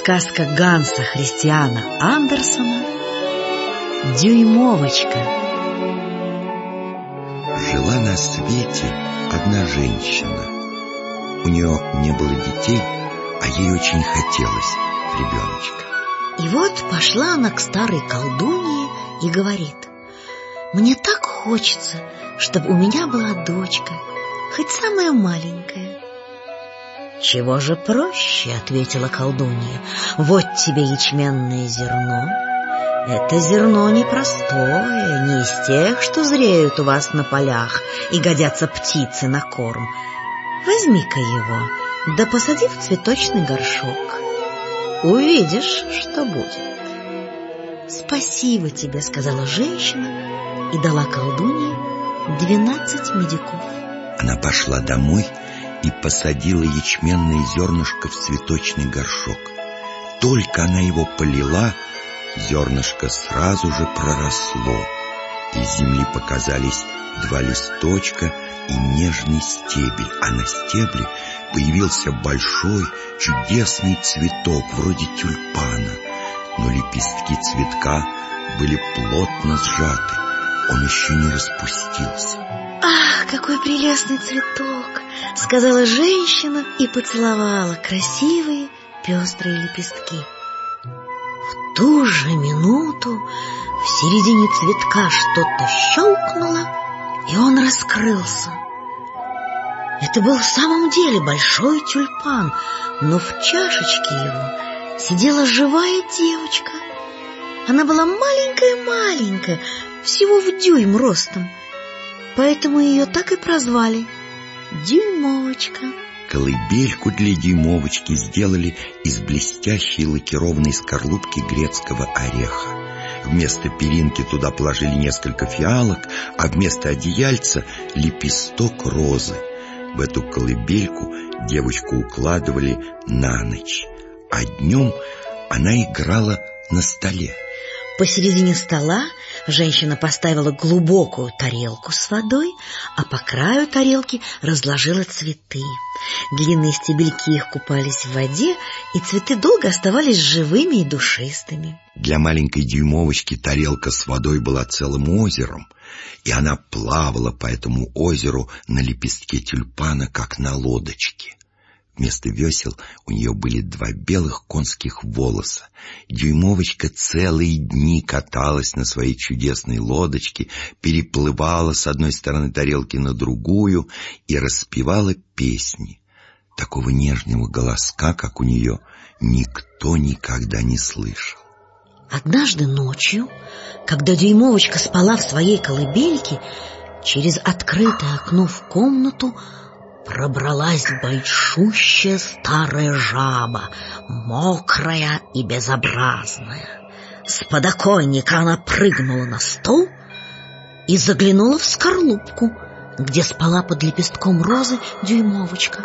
Сказка Ганса Христиана Андерсена «Дюймовочка». Жила на свете одна женщина. У нее не было детей, а ей очень хотелось ребеночка. И вот пошла она к старой колдунье и говорит: «Мне так хочется, чтобы у меня была дочка, хоть самая маленькая». «Чего же проще?» — ответила колдунья. «Вот тебе ячменное зерно. Это зерно непростое, не из тех, что зреют у вас на полях и годятся птице на корм. Возьми-ка его, да посади в цветочный горшок. Увидишь, что будет». «Спасибо тебе», — сказала женщина и дала колдунье 12 медиков. Она пошла домой и посадила ячменное зернышко в цветочный горшок. Только она его полила, зернышко сразу же проросло. Из земли показались 2 листочка и нежный стебель, а на стебле появился большой чудесный цветок, вроде тюльпана. Но лепестки цветка были плотно сжаты, он еще не распустился. «Ах, какой прелестный цветок!» — сказала женщина и поцеловала красивые пестрые лепестки. В ту же минуту в середине цветка что-то щелкнуло, и он раскрылся. Это был в самом деле большой тюльпан, но в чашечке его сидела живая девочка. Она была маленькая-маленькая, всего в дюйм ростом, поэтому ее так и прозвали Дюймовочка. Колыбельку для Дюймовочки сделали из блестящей лакированной скорлупки грецкого ореха. Вместо перинки туда положили несколько фиалок, а вместо одеяльца лепесток розы. В эту колыбельку девочку укладывали на ночь, а днем она играла на столе. Посередине стола женщина поставила глубокую тарелку с водой, а по краю тарелки разложила цветы. Длинные стебельки их купались в воде, и цветы долго оставались живыми и душистыми. Для маленькой Дюймовочки тарелка с водой была целым озером, и она плавала по этому озеру на лепестке тюльпана, как на лодочке. Вместо весел у нее были 2 белых конских волоса. Дюймовочка целые дни каталась на своей чудесной лодочке, переплывала с одной стороны тарелки на другую и распевала песни. Такого нежного голоска, как у нее, никто никогда не слышал. Однажды ночью, когда Дюймовочка спала в своей колыбельке, через открытое окно в комнату пробралась большущая старая жаба, мокрая и безобразная. С подоконника она прыгнула на стол и заглянула в скорлупку, где спала под лепестком розы Дюймовочка.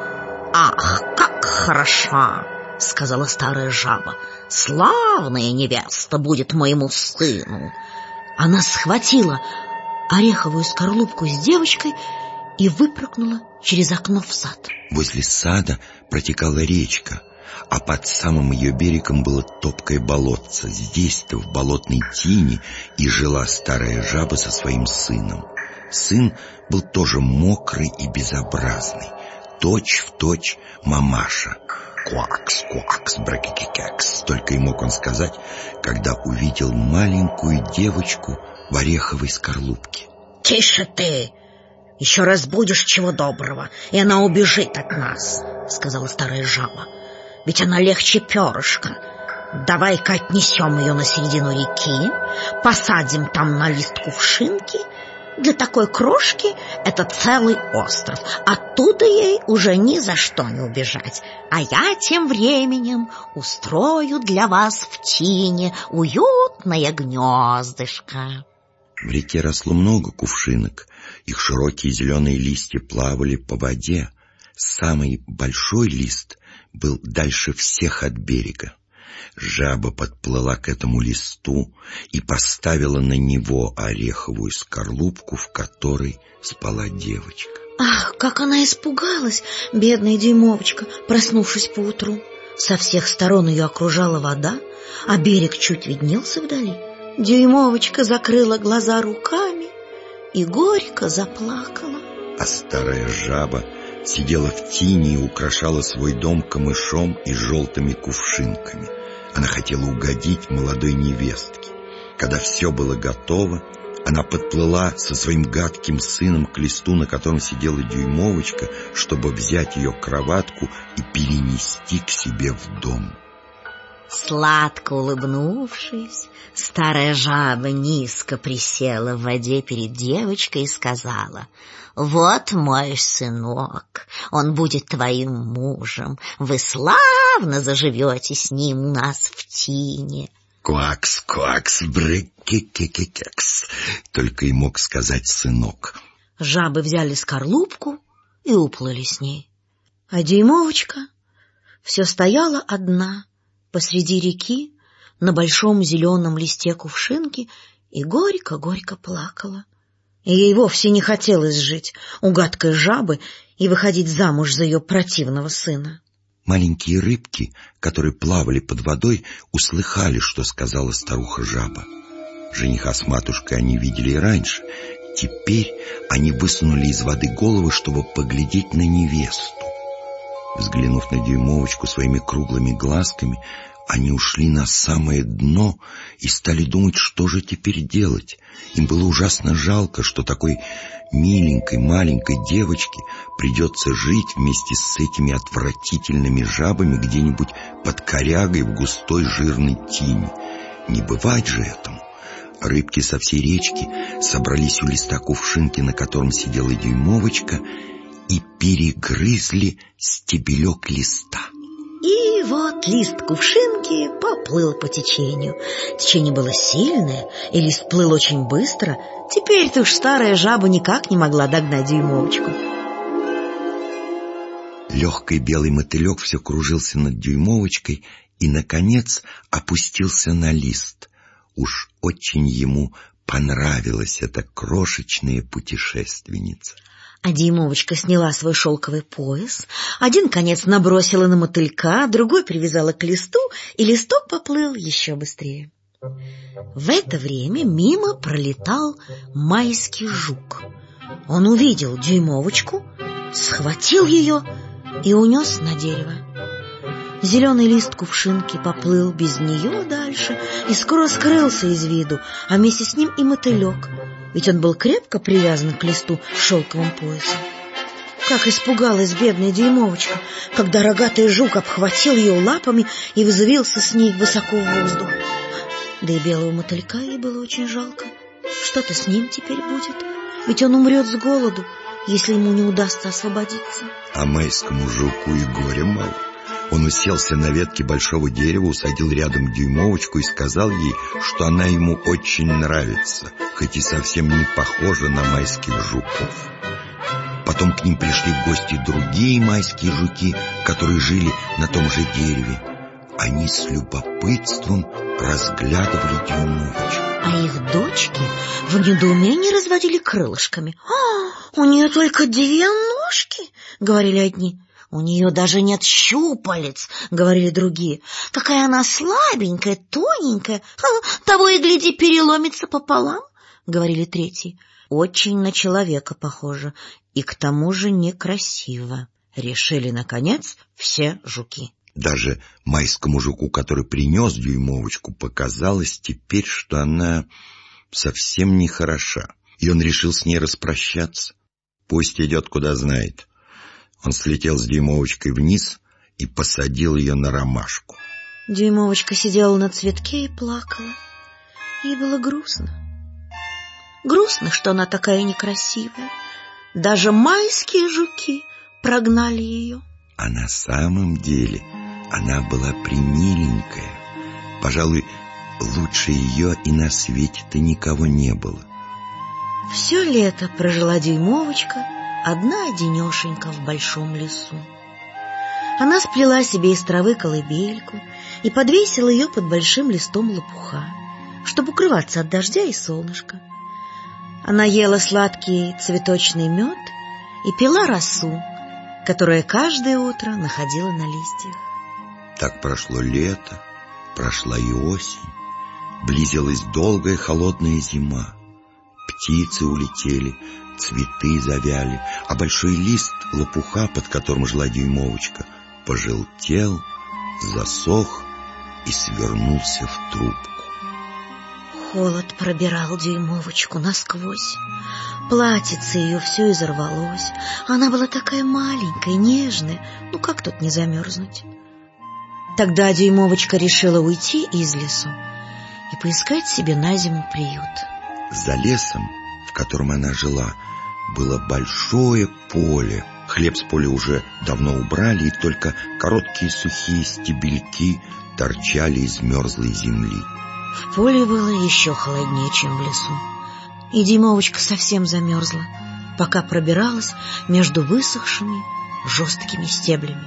«Ах, как хороша!» — сказала старая жаба. «Славная невеста будет моему сыну!» Она схватила ореховую скорлупку с девочкой и выпрыгнула через окно в сад. Возле сада протекала речка, а под самым ее берегом было топкое болотце. Здесь-то, в болотной тине, и жила старая жаба со своим сыном. Сын был тоже мокрый и безобразный, точь-в-точь мамаша. «Квакс, квакс, бракикикекс», только и мог он сказать, когда увидел маленькую девочку в ореховой скорлупке. «Тише ты! Еще раз будешь чего доброго, и она убежит от нас», — сказала старая жаба. «Ведь она легче перышка. Давай-ка отнесем ее на середину реки, посадим там на лист кувшинки. Для такой крошки это целый остров. Оттуда ей уже ни за что не убежать. А я тем временем устрою для вас в тине уютное гнездышко». В реке росло много кувшинок. Их широкие зеленые листья плавали по воде. Самый большой лист был дальше всех от берега. Жаба подплыла к этому листу и поставила на него ореховую скорлупку, в которой спала девочка. Ах, как она испугалась, бедная Дюймовочка, проснувшись поутру. Со всех сторон ее окружала вода, а берег чуть виднелся вдали. Дюймовочка закрыла глаза руками и горько заплакала. А старая жаба сидела в тени и украшала свой дом камышом и желтыми кувшинками. Она хотела угодить молодой невестке. Когда все было готово, она подплыла со своим гадким сыном к листу, на котором сидела Дюймовочка, чтобы взять ее кроватку и перенести к себе в дом. Сладко улыбнувшись, старая жаба низко присела в воде перед девочкой и сказала: «Вот мой сынок, он будет твоим мужем. Вы славно заживете с ним у нас в тине». «Квакс, квакс, брык-ки-ки-ки-кекс», только и мог сказать сынок. Жабы взяли скорлупку и уплыли с ней. А Дюймовочка все стояла одна посреди реки на большом зеленом листе кувшинки и горько-горько плакала. И ей вовсе не хотелось жить у гадкой жабы и выходить замуж за ее противного сына. Маленькие рыбки, которые плавали под водой, услыхали, что сказала старуха-жаба. Жениха с матушкой они видели и раньше. Теперь они высунули из воды головы, чтобы поглядеть на невесту. Взглянув на Дюймовочку своими круглыми глазками, они ушли на самое дно и стали думать, что же теперь делать. Им было ужасно жалко, что такой миленькой маленькой девочке придется жить вместе с этими отвратительными жабами где-нибудь под корягой в густой жирной тине. Не бывать же этому. Рыбки со всей речки собрались у листа кувшинки, на котором сидела Дюймовочка, и перегрызли стебелек листа. И вот лист кувшинки поплыл по течению. Течение было сильное, и лист плыл очень быстро. Теперь-то уж старая жаба никак не могла догнать Дюймовочку. Легкий белый мотылек все кружился над Дюймовочкой и, наконец, опустился на лист. Уж очень ему понравилась эта крошечная путешественница. А Дюймовочка сняла свой шелковый пояс, один конец набросила на мотылька, другой привязала к листу, и листок поплыл еще быстрее. В это время мимо пролетал майский жук. Он увидел Дюймовочку, схватил ее и унес на дерево. Зеленый лист кувшинки поплыл без нее дальше и скоро скрылся из виду, а вместе с ним и мотылек, ведь он был крепко привязан к листу шелковым поясом. Как испугалась бедная Дюймовочка, когда рогатый жук обхватил ее лапами и взвился с ней высоко в воздух. Да и белого мотылька ей было очень жалко. Что-то с ним теперь будет, ведь он умрет с голоду, если ему не удастся освободиться. А майскому жуку и горя мало. Он уселся на ветке большого дерева, усадил рядом Дюймовочку и сказал ей, что она ему очень нравится, хоть и совсем не похожа на майских жуков. Потом к ним пришли в гости другие майские жуки, которые жили на том же дереве. Они с любопытством разглядывали Дюймовочку. А их дочки в недоумении разводили крылышками. «У нее только 2 ножки», — говорили одни. «У нее даже нет щупалец», — говорили другие. «Какая она слабенькая, тоненькая, того и гляди, переломится пополам», — говорили третьи. «Очень на человека похоже, и к тому же некрасиво», — решили, наконец, все жуки. Даже майскому жуку, который принес Дюймовочку, показалось теперь, что она совсем не хороша, и он решил с ней распрощаться. Пусть идет, куда знает. Он слетел с Дюймовочкой вниз и посадил ее на ромашку. Дюймовочка сидела на цветке и плакала. Ей было грустно. Грустно, что она такая некрасивая. Даже майские жуки прогнали ее. А на самом деле она была премиленькая. Пожалуй, лучше ее и на свете-то никого не было. Все лето прожила Дюймовочка одна-одинешенька в большом лесу. Она сплела себе из травы колыбельку и подвесила ее под большим листом лопуха, чтобы укрываться от дождя и солнышка. Она ела сладкий цветочный мед и пила росу, которая каждое утро находила на листьях. Так прошло лето, прошла и осень. Близилась долгая холодная зима. Птицы улетели, цветы завяли, а большой лист лопуха, под которым жила дюймовочка, пожелтел, засох и свернулся в трубку. Холод пробирал дюймовочку насквозь. Платьице ее все изорвалось. Она была такая маленькая, нежная. Ну как тут не замерзнуть? Тогда дюймовочка решила уйти из лесу и поискать себе на зиму приют. За лесом, в котором она жила, было большое поле. Хлеб с поля уже давно убрали, и только короткие сухие стебельки торчали из мерзлой земли. В поле было еще холоднее, чем в лесу. И дюймовочка совсем замерзла, пока пробиралась между высохшими жесткими стеблями.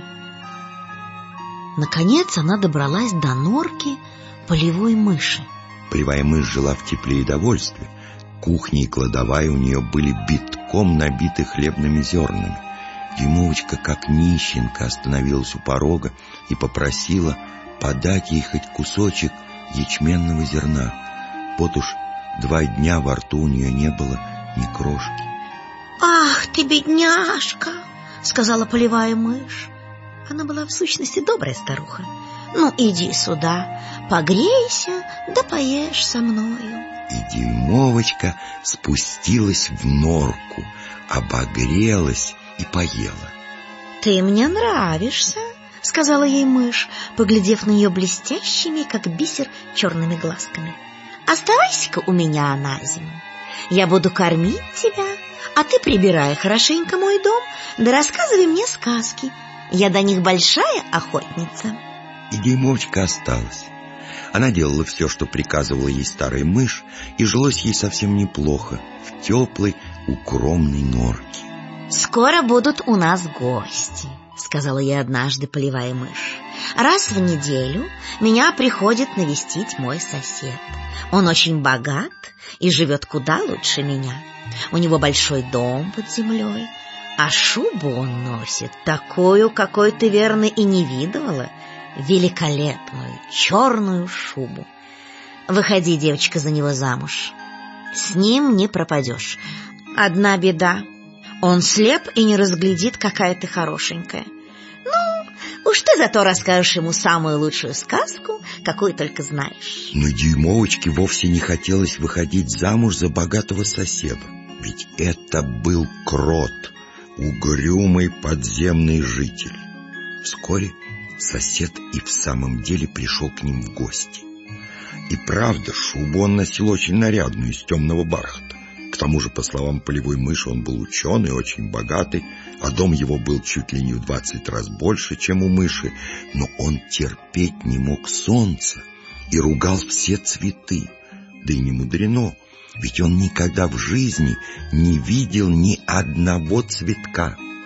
Наконец она добралась до норки полевой мыши. Полевая мышь жила в тепле и довольстве. Кухня и кладовая у нее были битком набиты хлебными зернами. Дюймовочка, как нищенка, остановилась у порога и попросила подать ей хоть кусочек ячменного зерна. Вот уж 2 дня во рту у нее не было ни крошки. «Ах ты, бедняжка!» — сказала полевая мышь. Она была в сущности добрая старуха. «Ну, иди сюда, погрейся, да поешь со мною». И дюймовочка спустилась в норку, обогрелась и поела. «Ты мне нравишься», — сказала ей мышь, поглядев на нее блестящими, как бисер, черными глазками. «Оставайся-ка у меня на зиму. Я буду кормить тебя, а ты прибирай хорошенько мой дом, да рассказывай мне сказки. Я до них большая охотница». И дюймовочка осталась. Она делала все, что приказывала ей старая мышь, и жилось ей совсем неплохо в теплой, укромной норке. «Скоро будут у нас гости», — сказала ей однажды полевая мышь. «Раз в неделю меня приходит навестить мой сосед. Он очень богат и живет куда лучше меня. У него большой дом под землей, а шубу он носит такую, какой ты, верно, и не видывала. Великолепную черную шубу. Выходи, девочка, за него замуж. С ним не пропадешь. Одна беда. Он слеп и не разглядит, какая ты хорошенькая. Ну, уж ты зато расскажешь ему самую лучшую сказку, какую только знаешь». Но дюймовочке вовсе не хотелось выходить замуж за богатого соседа. Ведь это был крот, угрюмый подземный житель. Вскоре сосед и в самом деле пришел к ним в гости. И правда, шубу он носил очень нарядную, из темного бархата. К тому же, по словам полевой мыши, он был ученый, очень богатый, а дом его был чуть ли не в 20 раз больше, чем у мыши. Но он терпеть не мог солнца и ругал все цветы. Да и не мудрено, ведь он никогда в жизни не видел ни одного цветка.